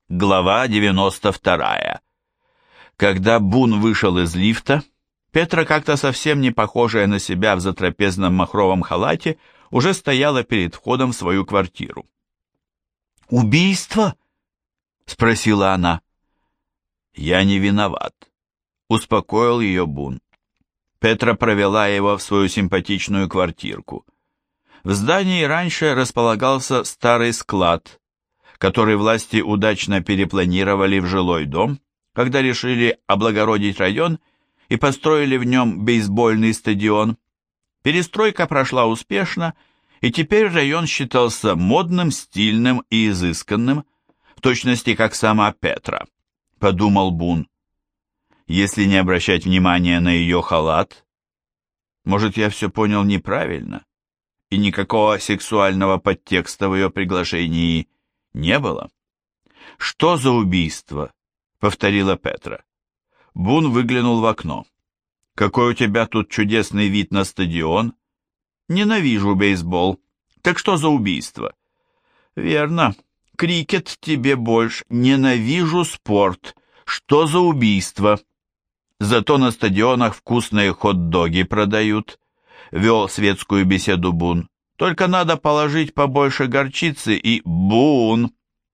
Глава 92. Когда Бун вышел из лифта, Петра, как-то совсем не похожая на себя в затрапезном махровом халате, уже стояла перед входом в свою квартиру. «Убийство?» — спросила она. «Я не виноват», — успокоил ее Бун. Петра провела его в свою симпатичную квартирку. В здании раньше располагался старый склад, который власти удачно перепланировали в жилой дом, когда решили облагородить район и построили в нем бейсбольный стадион. Перестройка прошла успешно, и теперь район считался модным, стильным и изысканным, в точности как сама Петра, подумал Бун. Если не обращать внимания на ее халат, может, я все понял неправильно, и никакого сексуального подтекста в ее приглашении не было. «Что за убийство?» — повторила Петра. Бун выглянул в окно. «Какой у тебя тут чудесный вид на стадион. Ненавижу бейсбол. Так что за убийство?» «Верно. Крикет тебе больше. Ненавижу спорт. Что за убийство?» «Зато на стадионах вкусные хот-доги продают», — вел светскую беседу Бун. «Только надо положить побольше горчицы и Бун!»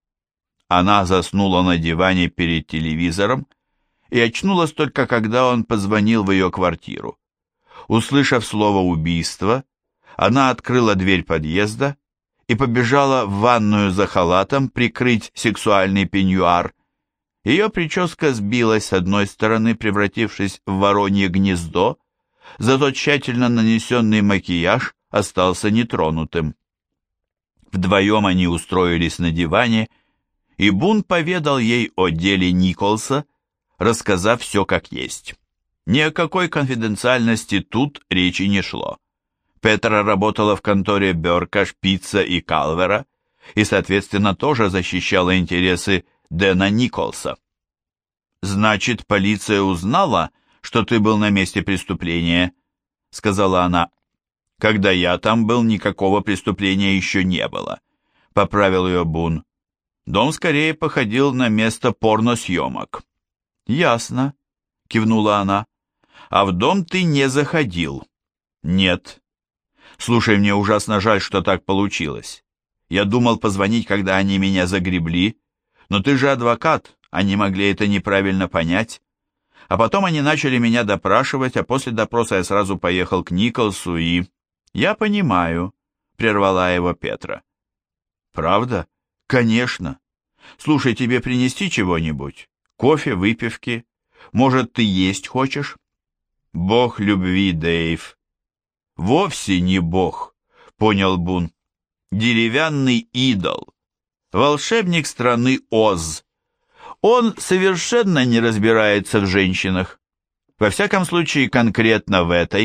Она заснула на диване перед телевизором и очнулась только когда он позвонил в ее квартиру. Услышав слово «убийство», она открыла дверь подъезда и побежала в ванную за халатом прикрыть сексуальный пеньюар. Ее прическа сбилась с одной стороны, превратившись в воронье гнездо, зато тщательно нанесенный макияж остался нетронутым. Вдвоем они устроились на диване, и Бун поведал ей о деле Николса, рассказав все как есть. Ни о какой конфиденциальности тут речи не шло. Петра работала в конторе Бёрка, Шпица и Калвера и, соответственно, тоже защищала интересы Дэна Николса. «Значит, полиция узнала, что ты был на месте преступления?» — сказала она. «Когда я там был, никакого преступления еще не было», — поправил ее Бун. «Дом скорее походил на место порносъемок». «Ясно», — кивнула она. «А в дом ты не заходил?» «Нет». «Слушай, мне ужасно жаль, что так получилось. Я думал позвонить, когда они меня загребли, но ты же адвокат, они могли это неправильно понять. А потом они начали меня допрашивать, а после допроса я сразу поехал к Николсу и...» «Я понимаю», — прервала его Петра. «Правда? Конечно. Слушай, тебе принести чего-нибудь? Кофе, выпивки? Может, ты есть хочешь?» «Бог любви, Дэйв». «Вовсе не бог», — понял Бун. «Деревянный идол. Волшебник страны Оз. Он совершенно не разбирается в женщинах. Во всяком случае, конкретно в этой».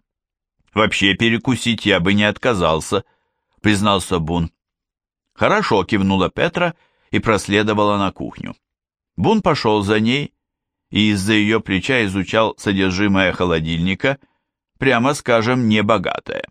«Вообще перекусить я бы не отказался», — признался Бун. «Хорошо», — кивнула Петра и проследовала на кухню. Бун пошел за ней и из-за ее плеча изучал содержимое холодильника, прямо скажем, небогатое.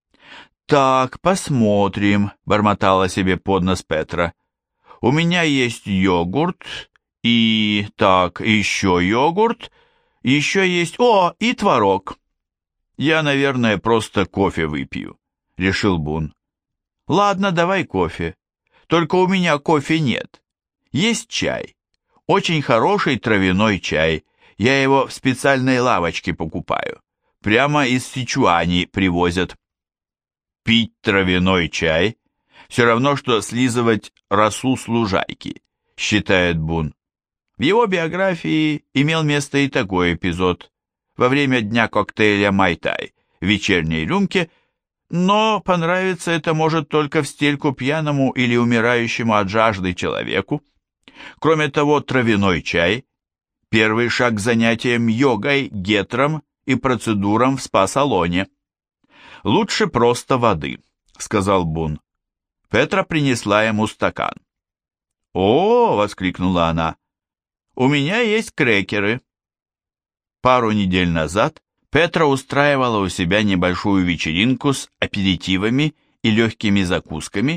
«Так, посмотрим», — бормотала себе под нос Петра. «У меня есть йогурт и... так, еще йогурт, еще есть... О, и творог». «Я, наверное, просто кофе выпью», — решил Бун. «Ладно, давай кофе. Только у меня кофе нет. Есть чай. Очень хороший травяной чай. Я его в специальной лавочке покупаю. Прямо из Сичуани привозят». «Пить травяной чай все равно, что слизывать росу с лужайки», — считает Бун. В его биографии имел место и такой эпизод во время дня коктейля «Майтай» в вечерней рюмке, но понравиться это может только в стельку пьяному или умирающему от жажды человеку. Кроме того, травяной чай – первый шаг к занятиям йогой, гетром и процедурам в спа-салоне. «Лучше просто воды», — сказал Бун. Петра принесла ему стакан. «О!» — воскликнула она. «У меня есть крекеры». Пару недель назад Петра устраивала у себя небольшую вечеринку с аперитивами и легкими закусками,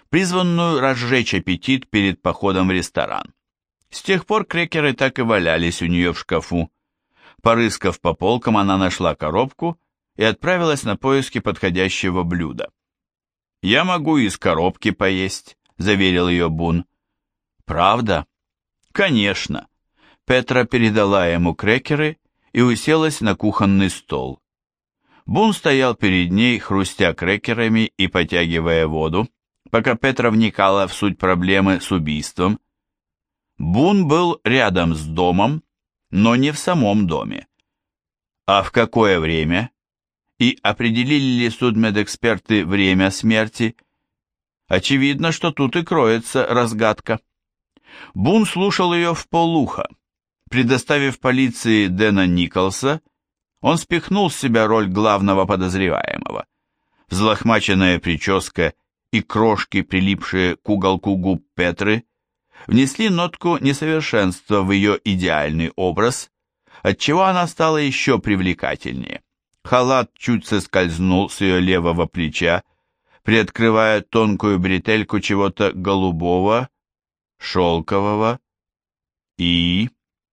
призванную разжечь аппетит перед походом в ресторан. С тех пор крекеры так и валялись у нее в шкафу. Порыскав по полкам, она нашла коробку и отправилась на поиски подходящего блюда. «Я могу из коробки поесть», — заверил ее Бун. «Правда?» «Конечно». Петра передала ему крекеры и уселась на кухонный стол. Бун стоял перед ней, хрустя крекерами и потягивая воду, пока Петра вникала в суть проблемы с убийством. Бун был рядом с домом, но не в самом доме. А в какое время? И определили ли судмедэксперты время смерти? Очевидно, что тут и кроется разгадка. Бун слушал ее вполуха. Предоставив полиции Дэна Николса, он спихнул с себя роль главного подозреваемого. Взлохмаченная прическа и крошки, прилипшие к уголку губ Петры, внесли нотку несовершенства в ее идеальный образ, отчего она стала еще привлекательнее. Халат чуть соскользнул с ее левого плеча, приоткрывая тонкую бретельку чего-то голубого, шелкового и...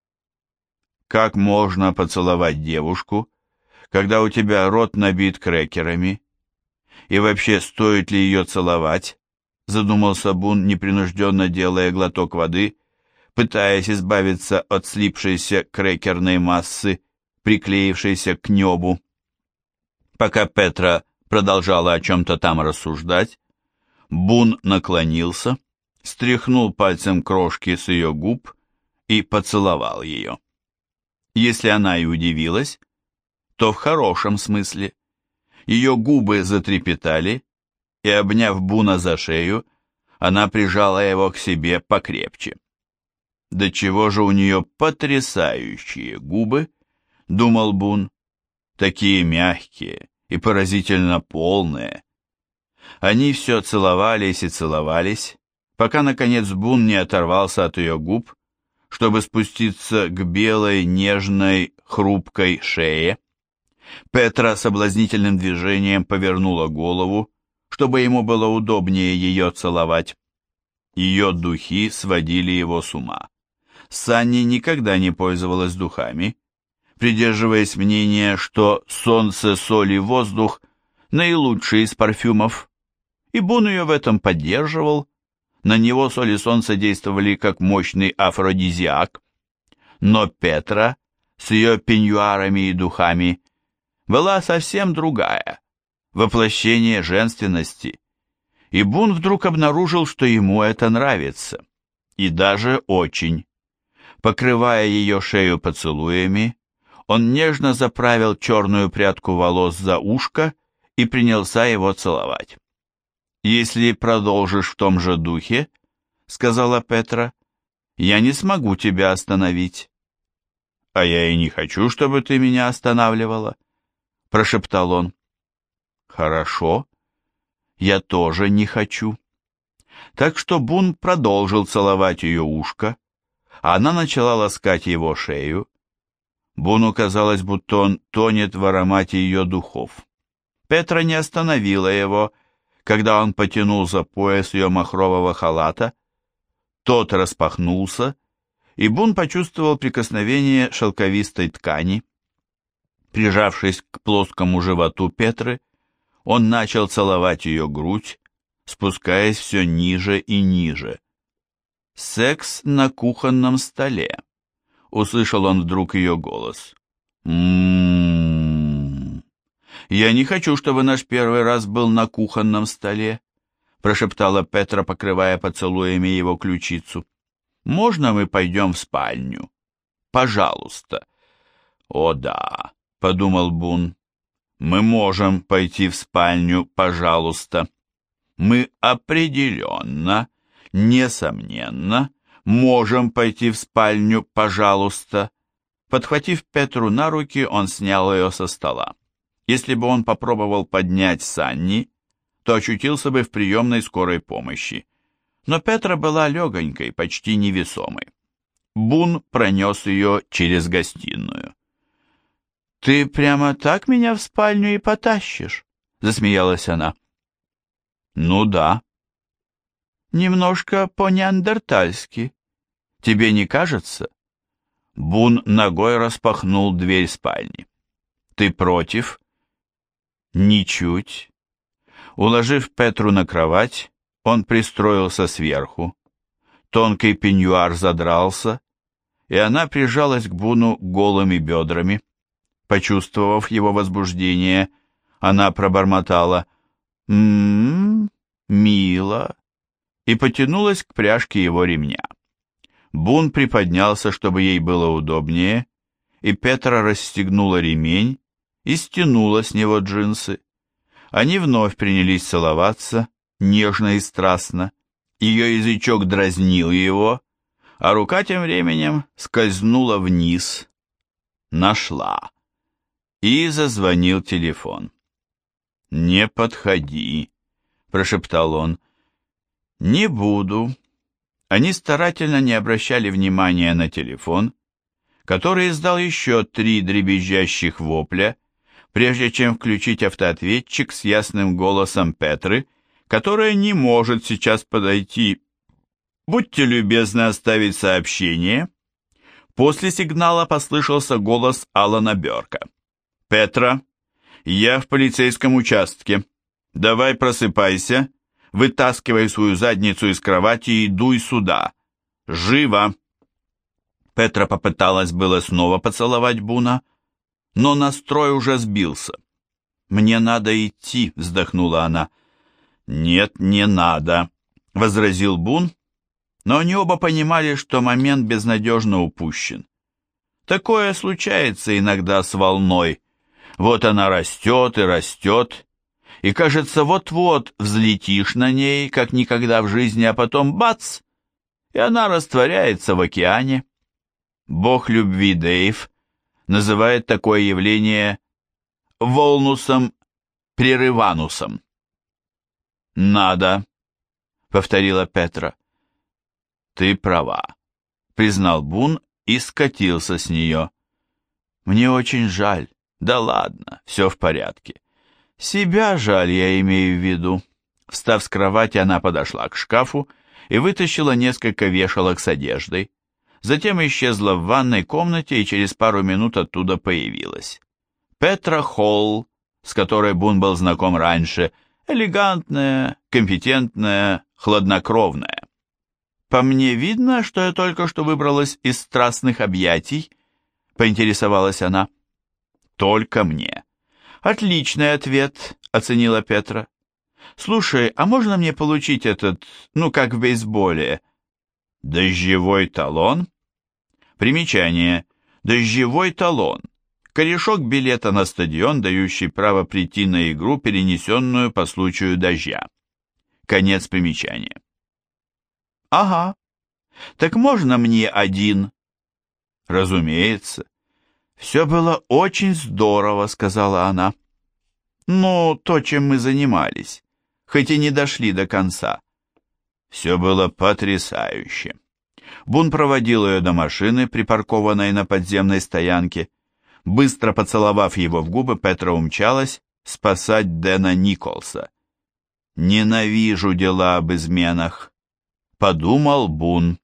Как можно поцеловать девушку, когда у тебя рот набит крекерами? И вообще, стоит ли ее целовать? Задумался Бун, непринужденно делая глоток воды, пытаясь избавиться от слипшейся крекерной массы, приклеившейся к небу. Пока Петра продолжала о чем-то там рассуждать, Бун наклонился, стряхнул пальцем крошки с ее губ и поцеловал ее. Если она и удивилась, то в хорошем смысле. Ее губы затрепетали, и, обняв Буна за шею, она прижала его к себе покрепче. «Да чего же у нее потрясающие губы!» — думал Бун. «Такие мягкие и поразительно полные». Они все целовались и целовались, пока, наконец, Бун не оторвался от ее губ, чтобы спуститься к белой, нежной, хрупкой шее. Петра соблазнительным движением повернула голову, чтобы ему было удобнее ее целовать. Ее духи сводили его с ума. Санни никогда не пользовалась духами, придерживаясь мнения, что солнце, соль и воздух – наилучшие из парфюмов, и Бун ее в этом поддерживал. На него соль и солнце действовали как мощный афродизиак. Но Петра с ее пеньюарами и духами была совсем другая, воплощение женственности. И Бун вдруг обнаружил, что ему это нравится, и даже очень. Покрывая ее шею поцелуями, он нежно заправил черную прядку волос за ушко и принялся его целовать. «Если продолжишь в том же духе, — сказала Петра, — я не смогу тебя остановить». «А я и не хочу, чтобы ты меня останавливала», — прошептал он. «Хорошо, я тоже не хочу». Так что Бун продолжил целовать ее ушко, а она начала ласкать его шею. Буну казалось, будто он тонет в аромате ее духов. Петра не остановила его, когда он потянул за пояс ее махрового халата. Тот распахнулся, и Бун почувствовал прикосновение шелковистой ткани. Прижавшись к плоскому животу Петры, он начал целовать ее грудь, спускаясь все ниже и ниже. «Секс на кухонном столе», — услышал он вдруг ее голос. «М-м-м. Я не хочу, чтобы наш первый раз был на кухонном столе», — прошептала Петра, покрывая поцелуями его ключицу. «Можно мы пойдем в спальню? Пожалуйста». «О да», — подумал Бун, — «мы можем пойти в спальню, пожалуйста. Мы определенно, несомненно, можем пойти в спальню, пожалуйста». Подхватив Петру на руки, он снял ее со стола. Если бы он попробовал поднять Санни, то очутился бы в приемной скорой помощи. Но Петра была легонькой, почти невесомой. Бун пронес ее через гостиную. «Ты прямо так меня в спальню и потащишь?» — засмеялась она. «Ну да. немножко по-неандертальски. Тебе не кажется?» Бун ногой распахнул дверь спальни. «Ты против?» «Ничуть». Уложив Петру на кровать, он пристроился сверху. Тонкий пеньюар задрался, и она прижалась к Буну голыми бедрами. Почувствовав его возбуждение, она пробормотала мило» и потянулась к пряжке его ремня. Бун приподнялся, чтобы ей было удобнее, и Петра расстегнула ремень и стянула с него джинсы. Они вновь принялись целоваться, нежно и страстно. Ее язычок дразнил его, а рука тем временем скользнула вниз. Нашла. И зазвонил телефон. «Не подходи», — прошептал он. «Не буду». Они старательно не обращали внимания на телефон, который издал еще 3 дребезжащих вопля, прежде чем включить автоответчик с ясным голосом Петры, которая не может сейчас подойти. «Будьте любезны оставить сообщение». После сигнала послышался голос Алана Бёрка. «Петра, я в полицейском участке. Давай просыпайся, вытаскивай свою задницу из кровати и дуй сюда. Живо!» Петра попыталась было снова поцеловать Буна, но настрой уже сбился. «Мне надо идти», — вздохнула она. «Нет, не надо», — возразил Бун, но они оба понимали, что момент безнадежно упущен. Такое случается иногда с волной. Вот она растет и растет, и, кажется, вот-вот взлетишь на ней, как никогда в жизни, а потом бац, и она растворяется в океане. Бог любви Дейв называет такое явление волнусом прерыванусом. «Надо», — повторила Петра. «Ты права», — признал Бун и скатился с нее. «Мне очень жаль. Да ладно, все в порядке. Себя жаль, я имею в виду». Встав с кровати, она подошла к шкафу и вытащила несколько вешалок с одеждой. Затем исчезла в ванной комнате и через пару минут оттуда появилась. Петра Холл, с которой Бун был знаком раньше, элегантная, компетентная, хладнокровная. «По мне видно, что я только что выбралась из страстных объятий?» — поинтересовалась она. «Только мне». «Отличный ответ», — оценила Петра. «Слушай, а можно мне получить этот, как в бейсболе, дождевой талон?» Примечание. Дождевой талон. Корешок билета на стадион, дающий право прийти на игру, перенесенную по случаю дождя. Конец примечания. «Ага. Так можно мне один?» «Разумеется. Все было очень здорово», — сказала она. «Ну, то, чем мы занимались, хоть и не дошли до конца. Все было потрясающе». Бун проводил ее до машины, припаркованной на подземной стоянке. Быстро поцеловав его в губы, Петра умчалась спасать Дэна Николса. «Ненавижу дела об изменах», — подумал Бун.